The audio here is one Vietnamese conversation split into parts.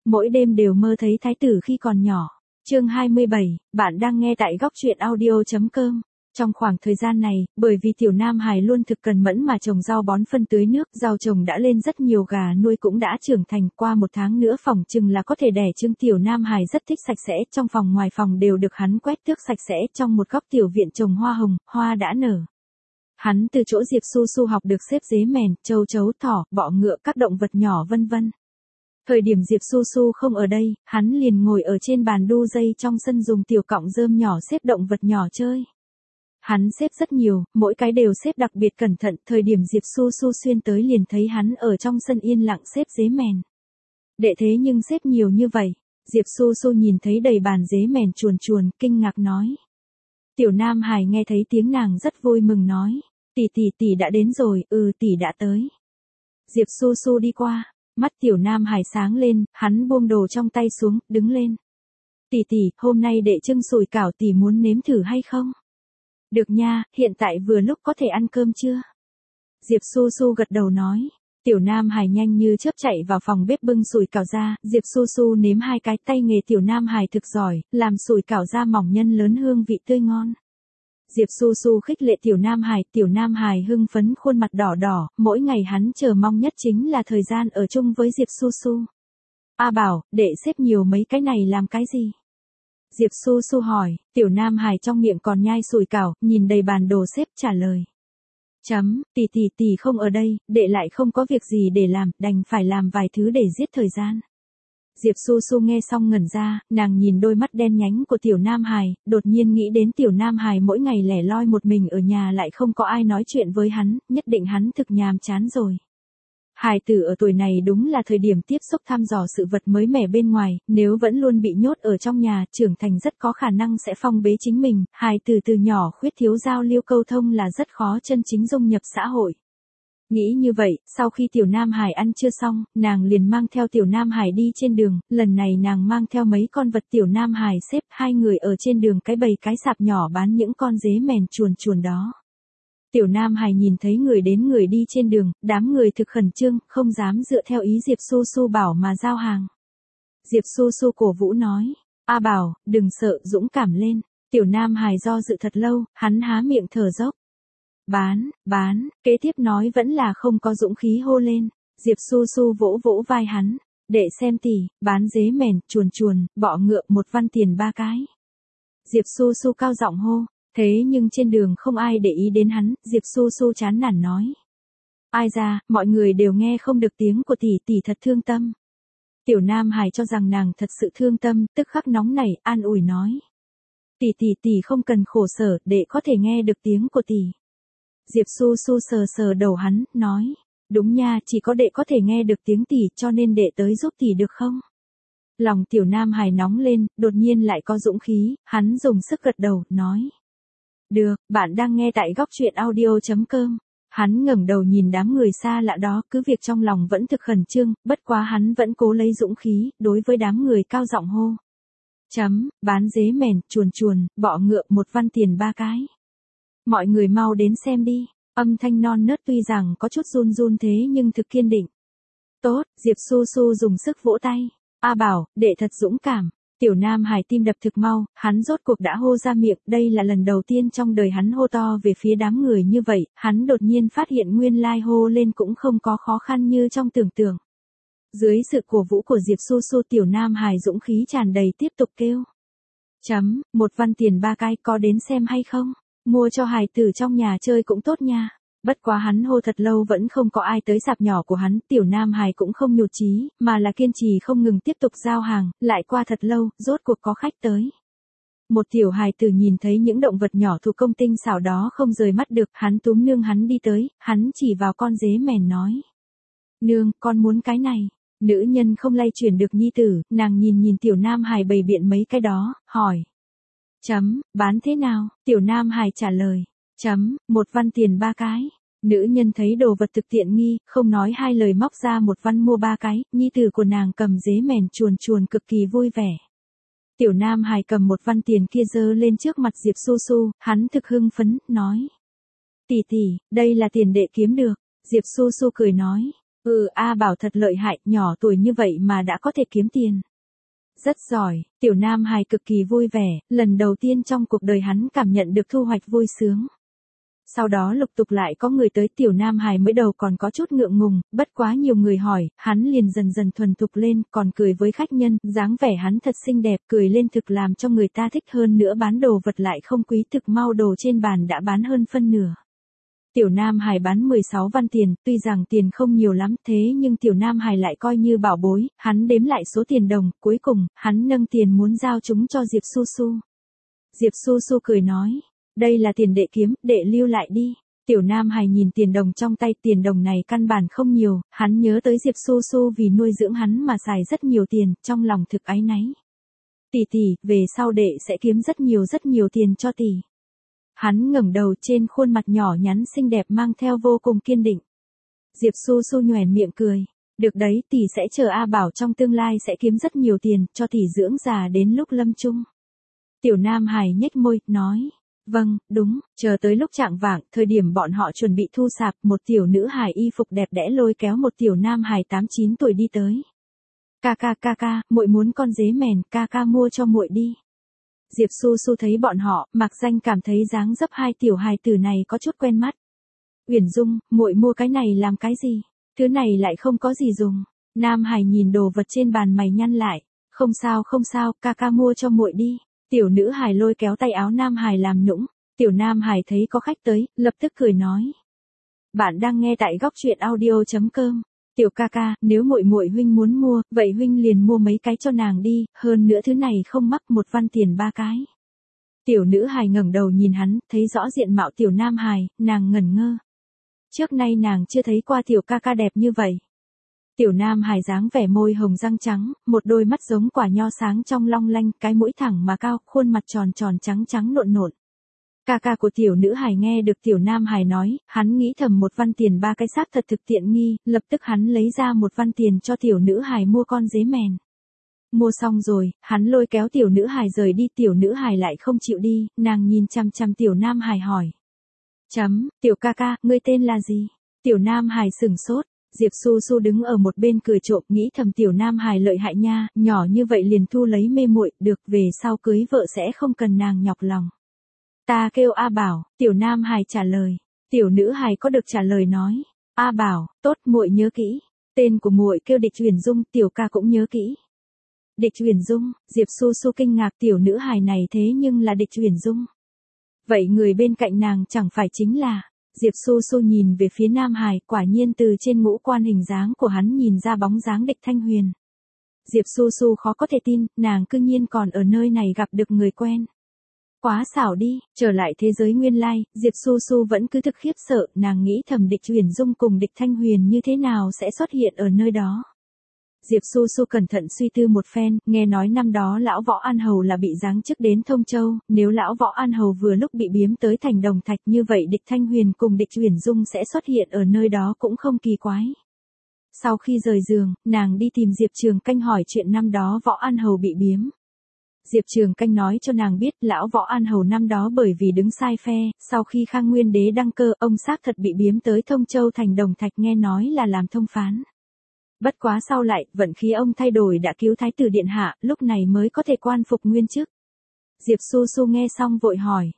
mỗi đêm đều mơ thấy thái tử khi còn nhỏ. Chương 27, bạn đang nghe tại góc truyện audio.com. Trong khoảng thời gian này, bởi vì tiểu Nam Hải luôn thực cần mẫn mà trồng rau bón phân tưới nước, rau trồng đã lên rất nhiều, gà nuôi cũng đã trưởng thành, qua 1 tháng nữa phỏng chừng là có thể đẻ trứng. Tiểu Nam Hải rất thích sạch sẽ, trong phòng ngoài phòng đều được hắn quét tước sạch sẽ, trong một góc tiểu viện trồng hoa hồng, hoa đã nở. Hắn từ chỗ Diệp Su Su học được xếp dế mèn, châu chấu, thỏ, bọ ngựa, các động vật nhỏ vân vân. Thời điểm Diệp Su Su không ở đây, hắn liền ngồi ở trên bàn đu dây trong sân dùng tiểu cọng rơm nhỏ xếp động vật nhỏ chơi. Hắn xếp rất nhiều, mỗi cái đều xếp đặc biệt cẩn thận, thời điểm Diệp Su Su xuyên tới liền thấy hắn ở trong sân yên lặng xếp dế mèn. Đệ thế nhưng xếp nhiều như vậy, Diệp Su Su nhìn thấy đầy bàn dế mèn chuồn chuồn, kinh ngạc nói. Tiểu Nam Hải nghe thấy tiếng nàng rất vui mừng nói, tỷ đã đến rồi, tỷ đã tới. Diệp Su Su đi qua, mắt tiểu Nam Hải sáng lên, hắn buông đồ trong tay xuống, đứng lên. Tỷ, hôm nay đệ trưng sủi cảo, tỷ muốn nếm thử hay không? Được nha, hiện tại vừa lúc có thể ăn cơm chưa? Diệp Su Su gật đầu nói. Tiểu Nam Hải nhanh như chớp chạy vào phòng bếp bưng sủi cảo ra, Diệp Su Su nếm 2 cái, tay nghề tiểu Nam Hải thực giỏi, làm sủi cảo ra mỏng nhân lớn, hương vị tươi ngon. Diệp Su Su khích lệ tiểu Nam Hải hưng phấn, khuôn mặt đỏ đỏ, mỗi ngày hắn chờ mong nhất chính là thời gian ở chung với Diệp Su Su. A Bảo, đệ xếp nhiều mấy cái này làm cái gì? Diệp Su Su hỏi, tiểu Nam Hải trong miệng còn nhai sủi cảo, nhìn đầy bàn đồ xếp trả lời. Tỷ không ở đây, đệ lại không có việc gì để làm, đành phải làm vài thứ để giết thời gian. Diệp Su Su nghe xong ngẩn ra, nàng nhìn đôi mắt đen nhánh của tiểu Nam Hải, đột nhiên nghĩ đến tiểu Nam Hải mỗi ngày lẻ loi một mình ở nhà lại không có ai nói chuyện với hắn, nhất định hắn thực nhàm chán rồi. Hài tử ở tuổi này đúng là thời điểm tiếp xúc thăm dò sự vật mới mẻ bên ngoài, nếu vẫn luôn bị nhốt ở trong nhà, trưởng thành rất có khả năng sẽ phong bế chính mình, hài tử từ nhỏ khuyết thiếu giao lưu câu thông là rất khó chân chính dung nhập xã hội. Nghĩ như vậy, sau khi tiểu Nam Hải ăn trưa xong, nàng liền mang theo tiểu Nam Hải đi trên đường, lần này nàng mang theo mấy con vật. Tiểu Nam Hải xếp 2 người ở trên đường cái bầy cái sạp nhỏ bán những con dế mèn chuồn chuồn đó. Tiểu Nam Hải nhìn thấy người đến người đi trên đường, đám người thực khẩn trương, không dám dựa theo ý Diệp Su Su bảo mà giao hàng. Diệp Su Su cổ vũ nói, A Bảo, đừng sợ, dũng cảm lên. Tiểu Nam Hải do dự thật lâu, hắn há miệng thở dốc. Bán, kế tiếp nói vẫn là không có dũng khí hô lên. Diệp Su Su vỗ vỗ vai hắn, để xem tỷ, bán dế mèn, chuồn chuồn, bọ ngựa 1 văn tiền 3 cái. Diệp Su Su cao giọng hô. Thế nhưng trên đường không ai để ý đến hắn, Diệp Su Su chán nản nói. Ai ra, mọi người đều nghe không được tiếng của tỷ thật thương tâm. Tiểu Nam Hải cho rằng nàng thật sự thương tâm, tức khắc nóng nảy, an ủi nói. Tỷ không cần khổ sở, đệ có thể nghe được tiếng của tỷ. Diệp Su Su sờ đầu hắn, nói. Đúng nha, chỉ có đệ có thể nghe được tiếng tỷ, cho nên đệ tới giúp tỷ được không? Lòng tiểu Nam Hải nóng lên, đột nhiên lại có dũng khí, hắn dùng sức gật đầu, nói. Được, bạn đang nghe tại góc truyện audio.com. Hắn ngẩng đầu nhìn đám người xa lạ đó, cứ việc trong lòng vẫn thực khẩn trương, bất quá hắn vẫn cố lấy dũng khí, đối với đám người cao giọng hô. Bán dế mèn, chuồn chuồn, bọ ngựa 1 văn tiền 3 cái. Mọi người mau đến xem đi. Âm thanh non nớt tuy rằng có chút run thế nhưng thực kiên định. Tốt, Diệp Su Su dùng sức vỗ tay. A Bảo, đệ thật dũng cảm. Tiểu Nam Hải tim đập thực mau, hắn rốt cuộc đã hô ra miệng, đây là lần đầu tiên trong đời hắn hô to về phía đám người như vậy, hắn đột nhiên phát hiện nguyên lai hô lên cũng không có khó khăn như trong tưởng tượng. Dưới sự cổ vũ của Diệp Su Su, tiểu Nam Hải dũng khí tràn đầy tiếp tục kêu. 1 văn tiền 3 cái, có đến xem hay không? Mua cho hài tử trong nhà chơi cũng tốt nha. Bất quá hắn hô thật lâu vẫn không có ai tới sạp nhỏ của hắn, tiểu Nam Hải cũng không nhụt chí, mà là kiên trì không ngừng tiếp tục giao hàng, lại qua thật lâu, rốt cuộc có khách tới. Một tiểu hài tử nhìn thấy những động vật nhỏ thủ công tinh xảo đó không rời mắt được, hắn túm nương hắn đi tới, hắn chỉ vào con dế mèn nói. Nương, con muốn cái này. Nữ nhân không lay chuyển được nhi tử, nàng nhìn tiểu Nam Hải bày biện mấy cái đó, hỏi. Bán thế nào? Tiểu Nam Hải trả lời. 1 văn tiền 3 cái. Nữ nhân thấy đồ vật thực tiện nghi, không nói hai lời móc ra 1 văn mua 3 cái, nhi tử của nàng cầm dế mèn chuồn chuồn cực kỳ vui vẻ. Tiểu Nam Hải cầm 1 văn tiền kia giơ lên trước mặt Diệp Su Su, hắn thực hưng phấn, nói. Tỷ, đây là tiền đệ kiếm được. Diệp Su Su cười nói. A Bảo thật lợi hại, nhỏ tuổi như vậy mà đã có thể kiếm tiền. Rất giỏi, tiểu nam hài cực kỳ vui vẻ, lần đầu tiên trong cuộc đời hắn cảm nhận được thu hoạch vui sướng. Sau đó lục tục lại có người tới, tiểu nam hài mới đầu còn có chút ngượng ngùng, bất quá nhiều người hỏi, hắn liền dần dần thuần thục lên, còn cười với khách nhân, dáng vẻ hắn thật xinh đẹp, cười lên thực làm cho người ta thích hơn nữa, bán đồ vật lại không quý, thực mau đồ trên bàn đã bán hơn phân nửa. Tiểu Nam Hải bán 16 văn tiền, tuy rằng tiền không nhiều lắm, thế nhưng Tiểu Nam Hải lại coi như bảo bối, hắn đếm lại số tiền đồng, cuối cùng, hắn nâng tiền muốn giao chúng cho Diệp Su Su. Diệp Su Su cười nói, đây là tiền đệ kiếm, đệ lưu lại đi. Tiểu Nam Hải nhìn tiền đồng trong tay, tiền đồng này căn bản không nhiều, hắn nhớ tới Diệp Su Su vì nuôi dưỡng hắn mà xài rất nhiều tiền, trong lòng thực áy náy. Tỷ tỷ, về sau đệ sẽ kiếm rất nhiều tiền cho tỷ. Hắn ngẩng đầu, trên khuôn mặt nhỏ nhắn xinh đẹp mang theo vô cùng kiên định. Diệp Su Su nhoẻn miệng cười. Được đấy, tỷ sẽ chờ A Bảo trong tương lai sẽ kiếm rất nhiều tiền, cho tỷ dưỡng già đến lúc lâm chung. Tiểu Nam Hải nhếch môi, nói. Vâng, đúng, chờ tới lúc chạng vạng, thời điểm bọn họ chuẩn bị thu sạp, một tiểu nữ hài y phục đẹp đẽ lôi kéo một tiểu nam hài 8-9 tuổi đi tới. Ca, muội muốn con dế mèn, ca mua cho muội đi. Diệp Su Su thấy bọn họ, mặc danh cảm thấy dáng dấp hai tiểu hài tử này có chút quen mắt. Uyển Dung, muội mua cái này làm cái gì? Thứ này lại không có gì dùng. Nam Hải nhìn đồ vật trên bàn mày nhăn lại. Không sao, ca mua cho muội đi. Tiểu nữ Hải lôi kéo tay áo Nam Hải làm nũng. Tiểu Nam Hải thấy có khách tới, lập tức cười nói. Bạn đang nghe tại góc truyện audio.com. Tiểu ca, nếu muội huynh muốn mua, vậy huynh liền mua mấy cái cho nàng đi, hơn nữa thứ này không mắc 1 văn tiền 3 cái. Tiểu nữ hài ngẩng đầu nhìn hắn, thấy rõ diện mạo tiểu nam hài, nàng ngẩn ngơ. Trước nay nàng chưa thấy qua tiểu ca đẹp như vậy. Tiểu nam hài dáng vẻ môi hồng răng trắng, một đôi mắt giống quả nho sáng trong long lanh, cái mũi thẳng mà cao, khuôn mặt tròn trắng nộn. Ca của tiểu nữ hài nghe được tiểu nam hài nói, hắn nghĩ thầm 1 văn tiền 3 cái xác thật thực tiện nghi, lập tức hắn lấy ra 1 văn tiền cho tiểu nữ hài mua con dế mèn. Mua xong rồi, hắn lôi kéo tiểu nữ hài rời đi, tiểu nữ hài lại không chịu đi, nàng nhìn chăm chăm tiểu nam hài hỏi. Tiểu ca, ngươi tên là gì? Tiểu nam hài sửng sốt. Diệp Su Su đứng ở một bên cười trộm, nghĩ thầm tiểu nam hài lợi hại nha, nhỏ như vậy liền thu lấy mê muội, được, về sau cưới vợ sẽ không cần nàng nhọc lòng. Ta kêu A Bảo, tiểu nam hài trả lời. Tiểu nữ hài có được trả lời nói. A Bảo, tốt, muội nhớ kỹ. Tên của muội kêu Địch Uyển Dung, tiểu ca cũng nhớ kỹ. Địch Uyển Dung, Diệp Su Su kinh ngạc, tiểu nữ hài này thế nhưng là Địch Uyển Dung. Vậy người bên cạnh nàng chẳng phải chính là. Diệp Su Su nhìn về phía Nam Hải, quả nhiên từ trên ngũ quan hình dáng của hắn nhìn ra bóng dáng Địch Thanh Huyền. Diệp Su Su khó có thể tin, nàng cư nhiên còn ở nơi này gặp được người quen. Quá xảo đi, trở lại thế giới nguyên lai, Diệp Su Su vẫn cứ thực khiếp sợ, nàng nghĩ thầm Địch Uyển Dung cùng Địch Thanh Huyền như thế nào sẽ xuất hiện ở nơi đó. Diệp Su Su cẩn thận suy tư một phen, nghe nói năm đó lão Võ An Hầu là bị giáng chức đến Thông Châu, nếu lão Võ An Hầu vừa lúc bị biếm tới thành Đồng Thạch như vậy Địch Thanh Huyền cùng Địch Uyển Dung sẽ xuất hiện ở nơi đó cũng không kỳ quái. Sau khi rời giường, nàng đi tìm Diệp Trường Canh hỏi chuyện năm đó Võ An Hầu bị biếm. Diệp Trường Canh nói cho nàng biết lão Võ An Hầu năm đó bởi vì đứng sai phe, sau khi Khang Nguyên Đế đăng cơ ông xác thật bị biếm tới Thông Châu thành Đồng Thạch, nghe nói là làm thông phán. Bất quá sau lại, vận khí ông thay đổi đã cứu Thái tử Điện Hạ, lúc này mới có thể quan phục nguyên chức. Diệp Su Su nghe xong vội hỏi.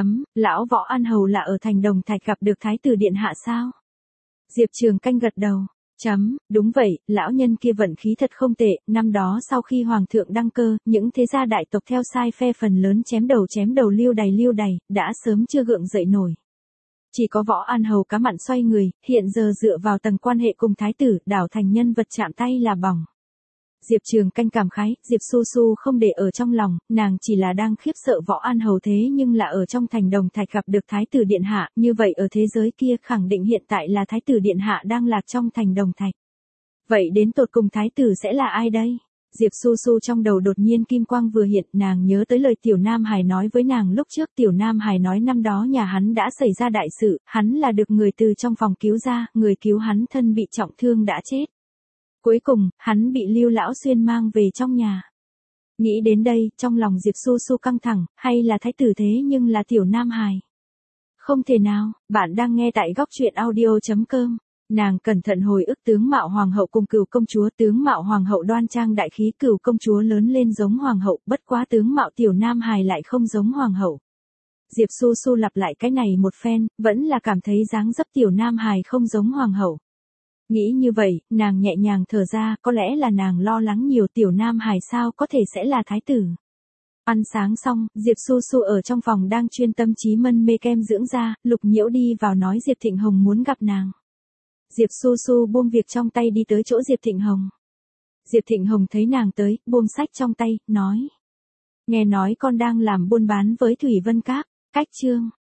Lão Võ An Hầu là ở thành Đồng Thạch gặp được Thái tử Điện Hạ sao? Diệp Trường Canh gật đầu. Đúng vậy, lão nhân kia vận khí thật không tệ, năm đó sau khi Hoàng thượng đăng cơ, những thế gia đại tộc theo sai phe phần lớn chém đầu liêu đày, đã sớm chưa gượng dậy nổi. Chỉ có Võ An Hầu cá mặn xoay người, hiện giờ dựa vào tầng quan hệ cùng thái tử, đảo thành nhân vật chạm tay là bỏng. Diệp Trường Canh cảm khái, Diệp Su Su không để ở trong lòng, nàng chỉ là đang khiếp sợ Võ An Hầu thế nhưng là ở trong thành Đồng Thạch gặp được Thái tử Điện Hạ, như vậy ở thế giới kia khẳng định hiện tại là Thái tử Điện Hạ đang lạc trong thành Đồng Thạch. Vậy đến tột cùng Thái tử sẽ là ai đây? Diệp Su Su trong đầu đột nhiên kim quang vừa hiện, nàng nhớ tới lời Tiểu Nam Hải nói với nàng lúc trước. Tiểu Nam Hải nói năm đó nhà hắn đã xảy ra đại sự, hắn là được người từ trong phòng cứu ra, người cứu hắn thân bị trọng thương đã chết. Cuối cùng, hắn bị Lưu Lão Xuyên mang về trong nhà. Nghĩ đến đây, trong lòng Diệp Su Su căng thẳng, hay là thái tử thế nhưng là Tiểu Nam Hải? Không thể nào, bạn đang nghe tại góc truyện audio.com. Nàng cẩn thận hồi ức tướng mạo hoàng hậu cùng Cửu công chúa, tướng mạo hoàng hậu đoan trang đại khí, Cửu công chúa lớn lên giống hoàng hậu, bất quá tướng mạo tiểu nam hài lại không giống hoàng hậu. Diệp Su Su lặp lại cái này một phen, vẫn là cảm thấy dáng dấp tiểu nam hài không giống hoàng hậu. Nghĩ như vậy, nàng nhẹ nhàng thở ra, có lẽ là nàng lo lắng nhiều, tiểu nam hài sao có thể sẽ là thái tử. Ăn sáng xong, Diệp Su Su ở trong phòng đang chuyên tâm trí mân mê kem dưỡng da, Lục Nhiễu đi vào nói Diệp Thịnh Hồng muốn gặp nàng. Diệp Su Su buông việc trong tay đi tới chỗ Diệp Thịnh Hồng. Diệp Thịnh Hồng thấy nàng tới, buông sách trong tay, nói. Nghe nói con đang làm buôn bán với Thủy Vân Các, cách chương.